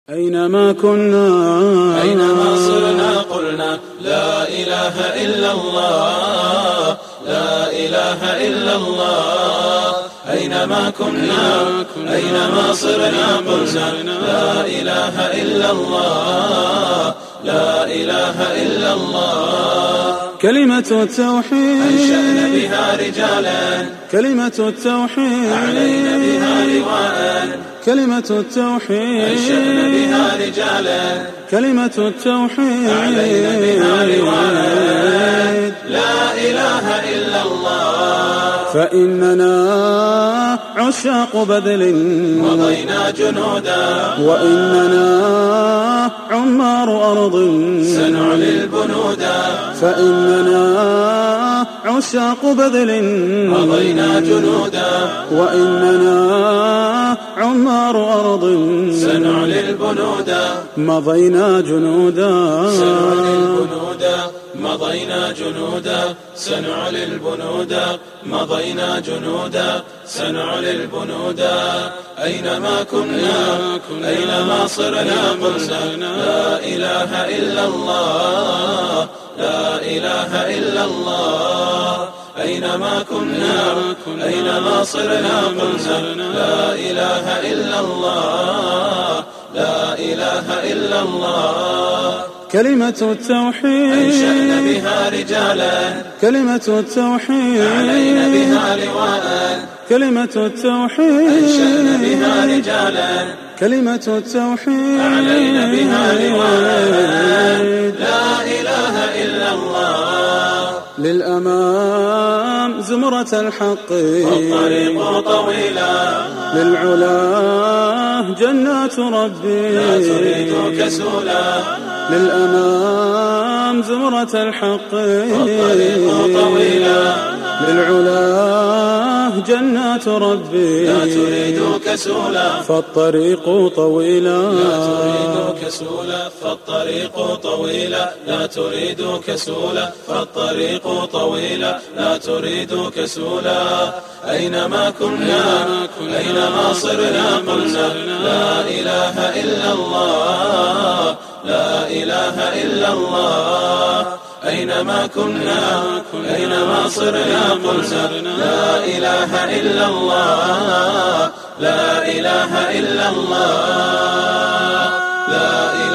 أينما كنا أينما صرنا قلنا لا إله إلا الله، لا إله إلا الله. أينما كنا أينما صرنا قلنا لا إله إلا الله، لا إله إلا الله. كلمة التوحيد أنشأنا بها رجالا، كلمة التوحيد أعلينا بها لواء، كلمة التوحيد أنشأنا بها رجالا، كلمة التوحيد أعلينا بها لواء، لا إله إلا الله. فإننا عشاق بذل مضينا جنودا، وإننا عمار أرض سنعلي البنودا. فإننا عشاق بذل مضينا جنودا، وإننا عمار أرض سنعلي البنودا. مضينا جنودا، سنعلي البنودا، مضينا جنودا، سنعلي البنودا. مضينا جنودا، سنعلي البنودا. أينما كنا أينما صرنا قلنا لا إله إلا الله، لا إله إلا الله. أينما كنا أينما صرنا قلنا لا إله إلا الله، لا إله إلا الله. كلمة التوحيد أنشأنا بها رجالا، كلمة التوحيد أعلينا بها لواء، كلمة التوحيد أنشأنا بها رجالا، كلمة التوحيد أعلينا بها لواء، لا إله إلا الله. للأمام زمرة الحق والطريق طويلا، للعلا جنات ربي لا تريد كسولا. للأمام زمرة الحق والطريق طويلا، للعلا جنات ربي لا تريد كسولا. فالطريق طويلا، لا تريد كسولا، فالطريق طويلا. لا تريد كسولا، فالطريق طويلا. لا تريد كسولا. أينما كنا أينما صرنا قلنا لا إله إلا الله، لا إله إلا الله. أينما كنا أينما صرنا قلنا لا إله إلا الله، لا إله إلا الله، لا إله